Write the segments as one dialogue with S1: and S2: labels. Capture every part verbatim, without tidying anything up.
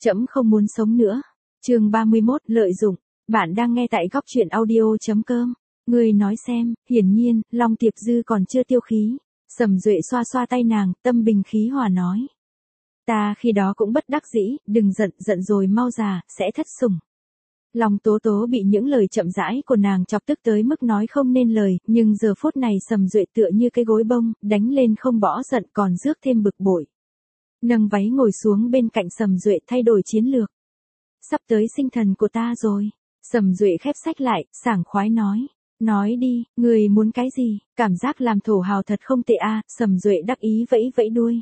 S1: Trẫm không muốn sống nữa. Chương ba mươi mốt, lợi dụng. Bạn đang nghe tại góc truyện audio chấm com. Ngươi nói xem, hiển nhiên, Long Tiệp Dư còn chưa tiêu khí. Sầm Duệ xoa xoa tay nàng, tâm bình khí hòa nói. Ta khi đó cũng bất đắc dĩ, đừng giận, giận rồi mau già, sẽ thất sủng. Long Tố Tố bị những lời chậm rãi của nàng chọc tức tới mức nói không nên lời, nhưng giờ phút này Sầm Duệ tựa như cái gối bông, đánh lên không bỏ giận còn rước thêm bực bội. Nâng váy ngồi xuống bên cạnh Sầm Duệ thay đổi chiến lược. Sắp tới sinh thần của ta rồi. Sầm Duệ khép sách lại, sảng khoái nói. Nói đi, người muốn cái gì? Cảm giác làm thổ hào thật không tệ a. Sầm Duệ đắc ý vẫy vẫy đuôi.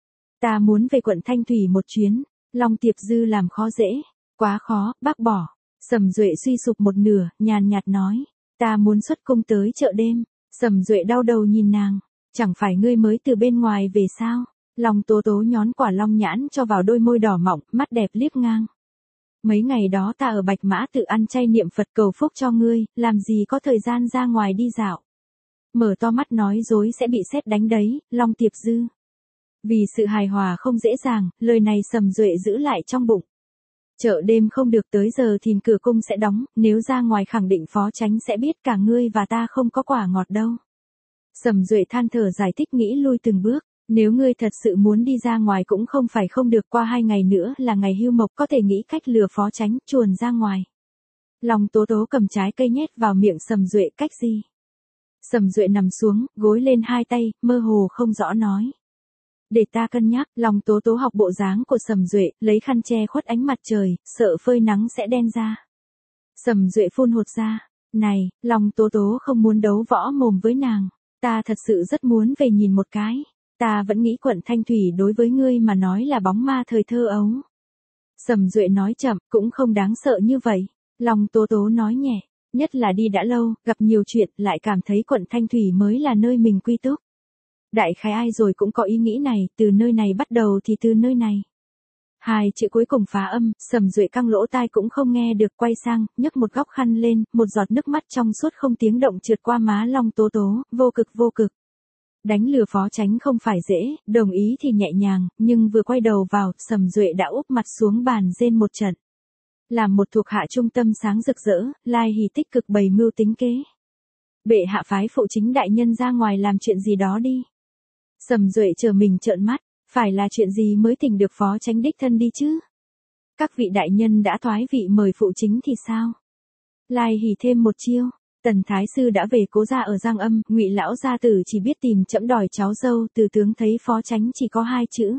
S1: Ta muốn về quận Thanh Thủy một chuyến. Long Tiệp Dư làm khó dễ. Quá khó, bác bỏ. Sầm Duệ suy sụp một nửa, nhàn nhạt nói. Ta muốn xuất cung tới chợ đêm. Sầm Duệ đau đầu nhìn nàng. Chẳng phải ngươi mới từ bên ngoài về sao? Long Tố Tố nhón quả long nhãn cho vào đôi môi đỏ mọng, mắt đẹp liếc ngang. Mấy ngày đó ta ở Bạch Mã tự ăn chay niệm Phật cầu phúc cho ngươi, làm gì có thời gian ra ngoài đi dạo. Mở to mắt nói dối sẽ bị sét đánh đấy, Long Tiệp Dư. Vì sự hài hòa không dễ dàng, lời này Sầm Duệ giữ lại trong bụng. Chợ đêm không được tới giờ thì cửa cung sẽ đóng, nếu ra ngoài khẳng định phó chánh sẽ biết cả ngươi và ta không có quả ngọt đâu. Sầm Duệ than thở giải thích nghĩ lui từng bước. Nếu ngươi thật sự muốn đi ra ngoài cũng không phải không được, qua hai ngày nữa là ngày hưu mộc, có thể nghĩ cách lừa phó chánh chuồn ra ngoài. Long Tố Tố cầm trái cây nhét vào miệng Sầm Duệ, cách gì? Sầm Duệ nằm xuống, gối lên hai tay, mơ hồ không rõ nói. Để ta cân nhắc. Long Tố Tố học bộ dáng của Sầm Duệ, lấy khăn che khuất ánh mặt trời, sợ phơi nắng sẽ đen da. Sầm Duệ phun hột ra. Này, Long Tố Tố không muốn đấu võ mồm với nàng. Ta thật sự rất muốn về nhìn một cái. Ta vẫn nghĩ quận Thanh Thủy đối với ngươi mà nói là bóng ma thời thơ ấu. Sầm Duệ nói chậm, cũng không đáng sợ như vậy. Long Tố Tố nói nhẹ, nhất là đi đã lâu, gặp nhiều chuyện, lại cảm thấy quận Thanh Thủy mới là nơi mình quy túc. Đại khái ai rồi cũng có ý nghĩ này, từ nơi này bắt đầu thì từ nơi này. Hai chữ cuối cùng phá âm, Sầm Duệ căng lỗ tai cũng không nghe được, quay sang, nhấc một góc khăn lên, một giọt nước mắt trong suốt không tiếng động trượt qua má Long Tố Tố, vô cực vô cực. Đánh lừa phó chánh không phải dễ, đồng ý thì nhẹ nhàng, nhưng vừa quay đầu vào, Sầm Duệ đã úp mặt xuống bàn rên một trận. Làm một thuộc hạ trung tâm sáng rực rỡ, Lai Hỉ tích cực bày mưu tính kế. Bệ hạ phái phụ chính đại nhân ra ngoài làm chuyện gì đó đi. Sầm Duệ chờ mình trợn mắt, phải là chuyện gì mới thỉnh được phó chánh đích thân đi chứ? Các vị đại nhân đã thoái vị mời phụ chính thì sao? Lai Hỉ thêm một chiêu. Tần Thái Sư đã về cố gia ở Giang Âm, Ngụy lão gia tử chỉ biết tìm trẫm đòi cháu dâu, từ tướng thấy phó chánh chỉ có hai chữ.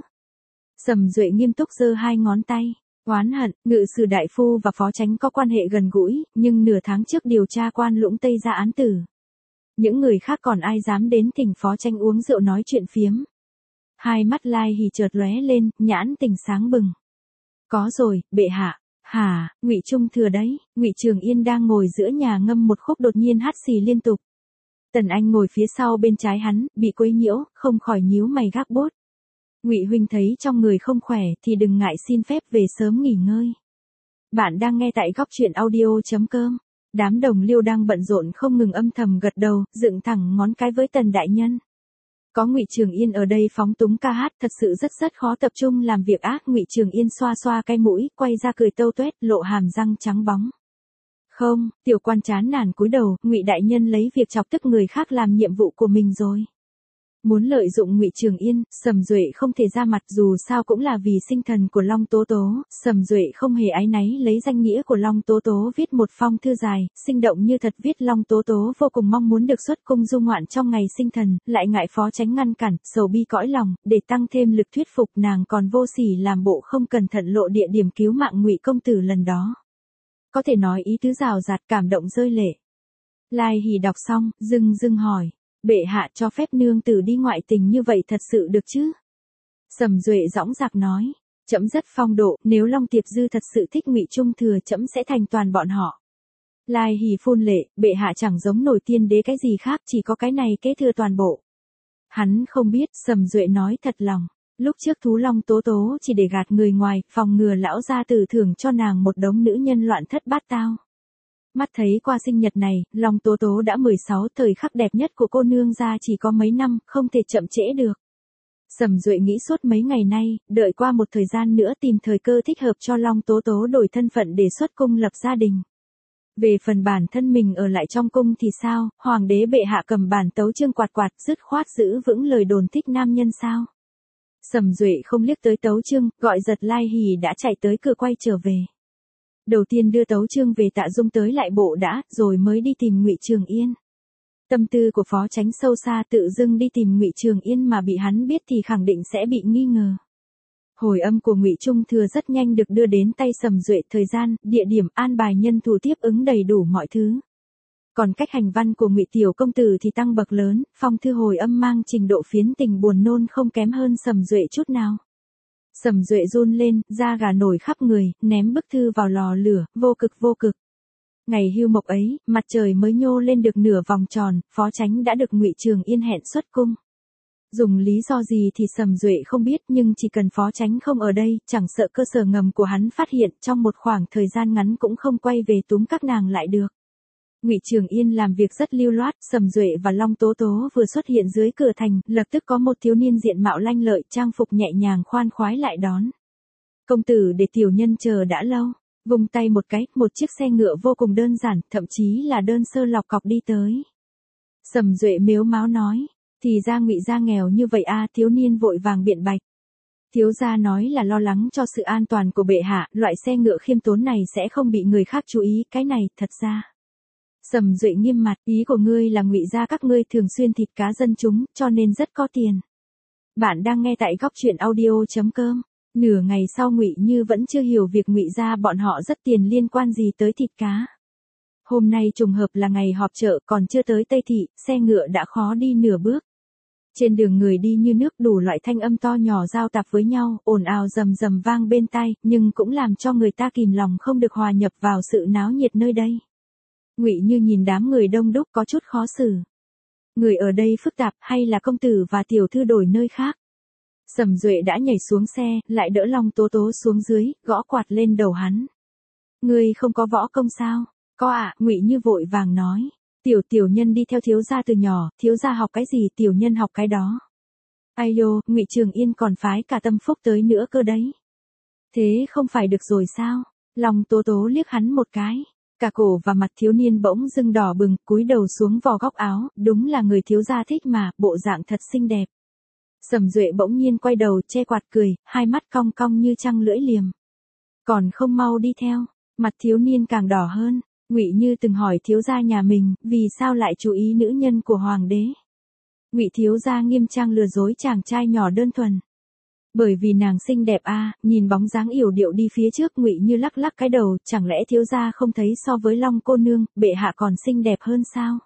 S1: Sầm Duệ nghiêm túc giơ hai ngón tay, oán hận, ngự sử đại phu và phó chánh có quan hệ gần gũi, nhưng nửa tháng trước điều tra quan Lũng Tây ra án tử. Những người khác còn ai dám đến thỉnh phó chánh uống rượu nói chuyện phiếm. Hai mắt Lai Hỉ chợt lóe lên, nhãn tình sáng bừng. Có rồi, bệ hạ. Hả, Ngụy Trung Thừa đấy. Ngụy Trường Yên đang ngồi giữa nhà ngâm một khúc đột nhiên hắt xì liên tục. Tần Anh ngồi phía sau bên trái hắn, bị quấy nhiễu, không khỏi nhíu mày gác bốt. Ngụy huynh thấy trong người không khỏe thì đừng ngại xin phép về sớm nghỉ ngơi. Bạn đang nghe tại góc truyện audio chấm com. Đám đồng liêu đang bận rộn không ngừng âm thầm gật đầu, dựng thẳng ngón cái với Tần đại nhân. Có Ngụy Trường Yên ở đây phóng túng ca hát, thật sự rất rất khó tập trung làm việc ác. Ngụy Trường Yên xoa xoa cái mũi, quay ra cười tâu tuét, lộ hàm răng trắng bóng. Không, tiểu quan chán nản cúi đầu, Ngụy đại nhân lấy việc chọc tức người khác làm nhiệm vụ của mình rồi. Muốn lợi dụng Ngụy Trường Yên, Sầm Duệ không thể ra mặt, dù sao cũng là vì sinh thần của Long Tố Tố. Sầm Duệ không hề áy náy lấy danh nghĩa của Long Tố Tố viết một phong thư dài, sinh động như thật, viết Long Tố Tố vô cùng mong muốn được xuất cung du ngoạn trong ngày sinh thần, lại ngại phó chánh ngăn cản, sầu bi cõi lòng, để tăng thêm lực thuyết phục nàng còn vô sỉ làm bộ không cẩn thận lộ địa điểm cứu mạng Ngụy công tử lần đó. Có thể nói ý tứ rào rạt, cảm động rơi lệ. Lai Hỉ đọc xong, dưng dưng hỏi. Bệ hạ cho phép nương tử đi ngoại tình như vậy thật sự được chứ? Sầm Duệ dõng dạc nói, trẫm rất phong độ, nếu Long Tiệp Dư thật sự thích Ngụy Trung Thừa trẫm sẽ thành toàn bọn họ. Lai Hỉ phun lệ, bệ hạ chẳng giống nổi tiên đế cái gì khác, chỉ có cái này kế thừa toàn bộ. Hắn không biết, Sầm Duệ nói thật lòng, lúc trước thú Long Tố Tố chỉ để gạt người ngoài, phòng ngừa lão gia tử thưởng cho nàng một đống nữ nhân loạn thất bát tao. Mắt thấy qua sinh nhật này, Long Tố Tố đã mười sáu, thời khắc đẹp nhất của cô nương ra chỉ có mấy năm, không thể chậm trễ được. Sầm Duệ nghĩ suốt mấy ngày nay, đợi qua một thời gian nữa tìm thời cơ thích hợp cho Long Tố Tố đổi thân phận để xuất cung lập gia đình. Về phần bản thân mình ở lại trong cung thì sao, hoàng đế bệ hạ cầm bản tấu chương quạt quạt dứt khoát giữ vững lời đồn thích nam nhân sao. Sầm Duệ không liếc tới tấu chương, gọi Giật Lai Hỉ đã chạy tới cửa quay trở về. Đầu tiên đưa tấu chương về Tạ Dung tới lại bộ đã, rồi mới đi tìm Ngụy Trường Yên. Tâm tư của phó chánh sâu xa, tự dưng đi tìm Ngụy Trường Yên mà bị hắn biết thì khẳng định sẽ bị nghi ngờ. Hồi âm của Ngụy Trung Thừa rất nhanh được đưa đến tay Sầm Duệ, thời gian, địa điểm, an bài nhân thủ tiếp ứng đầy đủ mọi thứ. Còn cách hành văn của Ngụy tiểu công tử thì tăng bậc lớn, phong thư hồi âm mang trình độ phiến tình buồn nôn không kém hơn Sầm Duệ chút nào. Sầm Duệ run lên, da gà nổi khắp người, ném bức thư vào lò lửa, vô cực vô cực. Ngày hưu mộc ấy, mặt trời mới nhô lên được nửa vòng tròn, phó chánh đã được Ngụy Trường Yên hẹn xuất cung. Dùng lý do gì thì Sầm Duệ không biết, nhưng chỉ cần phó chánh không ở đây, chẳng sợ cơ sở ngầm của hắn phát hiện, trong một khoảng thời gian ngắn cũng không quay về túm các nàng lại được. Ngụy Trường Yên làm việc rất lưu loát, Sầm Duệ và Long Tố Tố vừa xuất hiện dưới cửa thành, lập tức có một thiếu niên diện mạo lanh lợi, trang phục nhẹ nhàng khoan khoái lại đón. Công tử để tiểu nhân chờ đã lâu. Vung tay một cái, một chiếc xe ngựa vô cùng đơn giản, thậm chí là đơn sơ lọc cọc đi tới. Sầm Duệ mếu máo nói, thì ra Ngụy gia nghèo như vậy a, thiếu niên vội vàng biện bạch. Thiếu gia nói là lo lắng cho sự an toàn của bệ hạ, loại xe ngựa khiêm tốn này sẽ không bị người khác chú ý, cái này, thật ra. Sầm Duệ nghiêm mặt, ý của ngươi là Ngụy gia các ngươi thường xuyên thịt cá dân chúng, cho nên rất có tiền. Bạn đang nghe tại góc truyện audio chấm com. Nửa ngày sau Ngụy Như vẫn chưa hiểu việc Ngụy gia bọn họ rất tiền liên quan gì tới thịt cá. Hôm nay trùng hợp là ngày họp chợ, còn chưa tới Tây Thị, xe ngựa đã khó đi nửa bước. Trên đường người đi như nước, đủ loại thanh âm to nhỏ giao tạp với nhau, ồn ào rầm rầm vang bên tai, nhưng cũng làm cho người ta kìm lòng không được hòa nhập vào sự náo nhiệt nơi đây. Ngụy Như nhìn đám người đông đúc có chút khó xử. Người ở đây phức tạp, hay là công tử và tiểu thư đổi nơi khác? Sầm Duệ đã nhảy xuống xe, lại đỡ Long Tố Tố xuống dưới, gõ quạt lên đầu hắn. Ngươi không có võ công sao? Có ạ, Ngụy Như vội vàng nói. Tiểu tiểu nhân đi theo thiếu gia từ nhỏ, thiếu gia học cái gì tiểu nhân học cái đó. Ai dô, Ngụy Trường Yên còn phái cả Tâm Phúc tới nữa cơ đấy. Thế không phải được rồi sao? Long Tố Tố liếc hắn một cái. Cả cổ và mặt thiếu niên bỗng dưng đỏ bừng, cúi đầu xuống vò góc áo, đúng là người thiếu gia thích mà, bộ dạng thật xinh đẹp. Sầm Duệ bỗng nhiên quay đầu, che quạt cười, hai mắt cong cong như trăng lưỡi liềm. Còn không mau đi theo, mặt thiếu niên càng đỏ hơn. Ngụy Như từng hỏi thiếu gia nhà mình, vì sao lại chú ý nữ nhân của hoàng đế. Ngụy thiếu gia nghiêm trang lừa dối chàng trai nhỏ đơn thuần. Bởi vì nàng xinh đẹp a, à, nhìn bóng dáng yểu điệu đi phía trước, Ngụy Như lắc lắc cái đầu, chẳng lẽ thiếu gia không thấy so với Long cô nương, bệ hạ còn xinh đẹp hơn sao?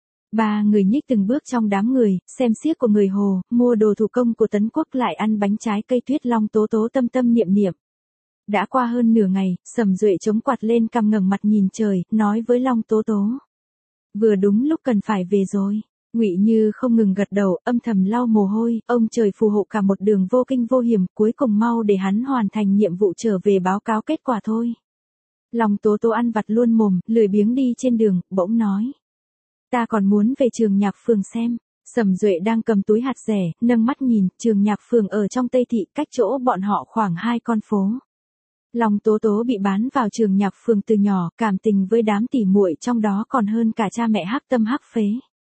S1: Ba người nhích từng bước trong đám người, xem xiếc của người Hồ, mua đồ thủ công của Tấn Quốc lại ăn bánh trái cây tuyết. Long Tố Tố tâm tâm niệm niệm. Đã qua hơn nửa ngày, Sầm Duệ chống quạt lên cằm ngẩng mặt nhìn trời, nói với Long Tố Tố. Vừa đúng lúc cần phải về rồi. Ngụy Như không ngừng gật đầu, âm thầm lau mồ hôi, ông trời phù hộ cả một đường vô kinh vô hiểm, cuối cùng mau để hắn hoàn thành nhiệm vụ trở về báo cáo kết quả thôi. Long Tố Tố ăn vặt luôn mồm, lười biếng đi trên đường, bỗng nói. Ta còn muốn về Trường Nhạc Phường xem. Sầm Duệ đang cầm túi hạt rẻ, nâng mắt nhìn, Trường Nhạc Phường ở trong Tây Thị, cách chỗ bọn họ khoảng hai con phố. Long Tố Tố bị bán vào Trường Nhạc Phường từ nhỏ, cảm tình với đám tỉ muội trong đó còn hơn cả cha mẹ hắc tâm hắc phế.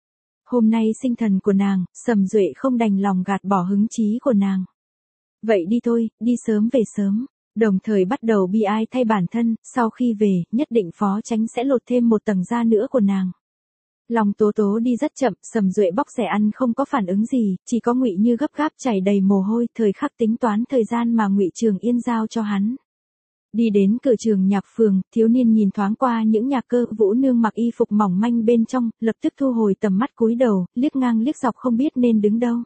S1: Hôm nay sinh thần của nàng, Sầm Duệ không đành lòng gạt bỏ hứng chí của nàng. Vậy đi thôi, đi sớm về sớm. Đồng thời bắt đầu bi ai thay bản thân, sau khi về, nhất định phó chánh sẽ lột thêm một tầng da nữa của nàng. Long Tố Tố đi rất chậm, Sầm Duệ bóc rẻ ăn không có phản ứng gì, chỉ có Ngụy Như gấp gáp chảy đầy mồ hôi, thời khắc tính toán thời gian mà Ngụy Trường Yên giao cho hắn. Đi đến cửa Trường Nhạc Phường, thiếu niên nhìn thoáng qua những nhà cơ vũ nương mặc y phục mỏng manh bên trong, lập tức thu hồi tầm mắt cúi đầu, liếc ngang liếc dọc không biết nên đứng đâu.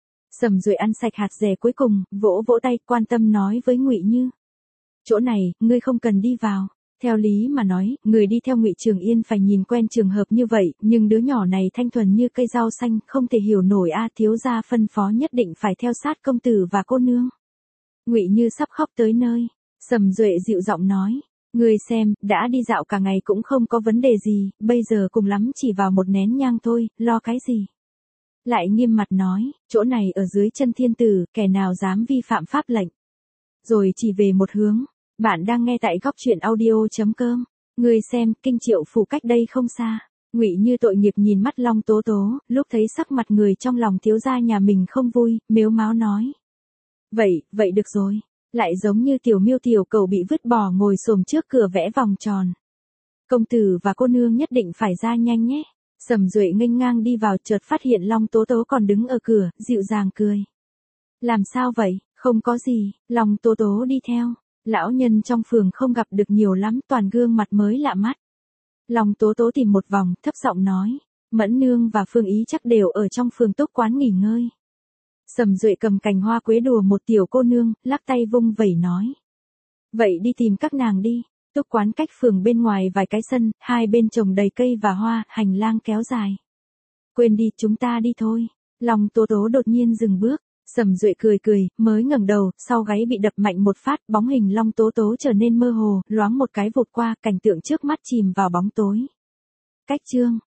S1: Sầm Duệ ăn sạch hạt rẻ cuối cùng, vỗ vỗ tay, quan tâm nói với Ngụy Như. Chỗ này, ngươi không cần đi vào. Theo lý mà nói, người đi theo Ngụy Trường Yên phải nhìn quen trường hợp như vậy, nhưng đứa nhỏ này thanh thuần như cây rau xanh, không thể hiểu nổi a, thiếu gia phân phó nhất định phải theo sát công tử và cô nương. Ngụy Như sắp khóc tới nơi. Sầm Duệ dịu giọng nói, ngươi xem, đã đi dạo cả ngày cũng không có vấn đề gì, bây giờ cùng lắm chỉ vào một nén nhang thôi, lo cái gì. lại nghiêm mặt nói, chỗ này ở dưới chân thiên tử, kẻ nào dám vi phạm pháp lệnh. Rồi chỉ về một hướng, bạn đang nghe tại góc truyện audio.com. Người xem, Kinh Triệu Phủ cách đây không xa. Ngụy Như tội nghiệp nhìn mắt Long Tố Tố, lúc thấy sắc mặt người trong lòng thiếu gia nhà mình không vui, mếu máo nói. Vậy, vậy được rồi. Lại giống như tiểu miêu tiểu cầu bị vứt bỏ ngồi xổm trước cửa vẽ vòng tròn. Công tử và cô nương nhất định phải ra nhanh nhé. Sầm Duệ nghênh ngang đi vào chợt phát hiện Long Tố Tố còn đứng ở cửa, dịu dàng cười. Làm sao vậy, không có gì, Long Tố Tố đi theo. Lão nhân trong phường không gặp được nhiều lắm, toàn gương mặt mới lạ mắt. Long Tố Tố tìm một vòng, thấp giọng nói. Mẫn nương và Phương Ý chắc đều ở trong phường túc quán nghỉ ngơi. Sầm Duệ cầm cành hoa quế đùa một tiểu cô nương, lắc tay vung vẩy nói. Vậy đi tìm các nàng đi. Túc quán cách phường bên ngoài vài cái sân, hai bên trồng đầy cây và hoa, hành lang kéo dài. Quên đi, chúng ta đi thôi. Long Tố Tố đột nhiên dừng bước. Sầm Duệ cười cười, mới ngẩng đầu, sau gáy bị đập mạnh một phát, bóng hình Long Tố Tố trở nên mơ hồ, loáng một cái vụt qua, cảnh tượng trước mắt chìm vào bóng tối. Cách chương